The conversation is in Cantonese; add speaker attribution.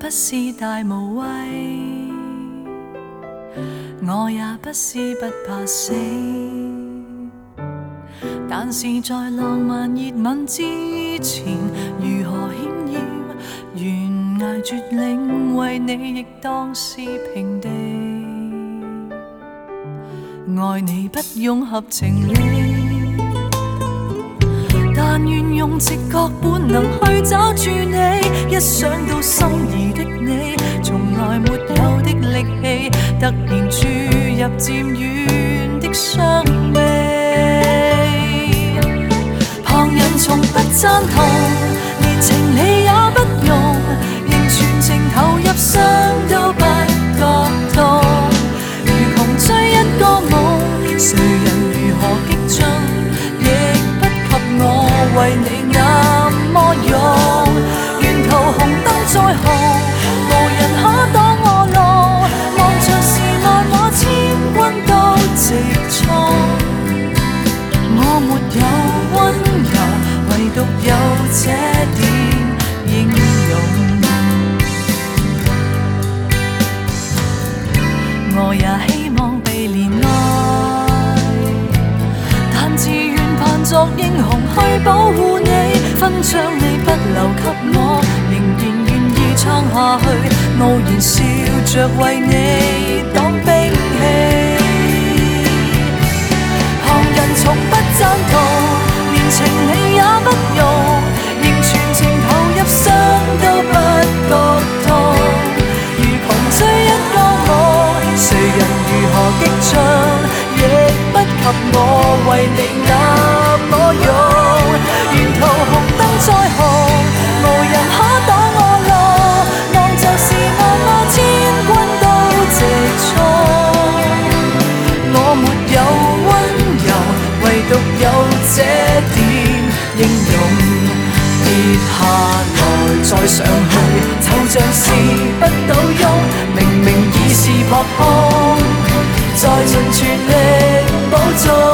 Speaker 1: 不是大無畏，我也不是不怕死，但是在浪漫熱吻之前，如何險要懸崖絕嶺，為你亦當是平地。愛你不用合情理，但願用直覺本能去找住你。一想到心儀的你，從來沒有的力氣，突然注入漸遠的傷味。旁人從不贊同，連情理也不用，仍全情投入，傷都不覺痛。如窮追一個夢，誰人如何激進，亦不及我為你那麼勇。沿途紅燈再紅，無人可擋我路，望着是萬馬千軍都直衝。我沒有溫柔，唯獨有這點英勇。我也希望被憐愛，但自願扮作英雄去保護你。勳章你不留給我，仍然願意撐下去，傲然笑着為你擋兵器。旁人從不贊同，連情理也不用，仍全情投入，傷都不覺痛。如窮追一個夢，誰人如何激進，亦不及我為你那麼勇。沿途紅燈再紅，無人可擋我路，望就是萬馬千軍都直衝。我沒有溫柔，唯獨有這點英勇。跌下來再上去，就像是不倒翁，明明已是撲空，再盡全力保重。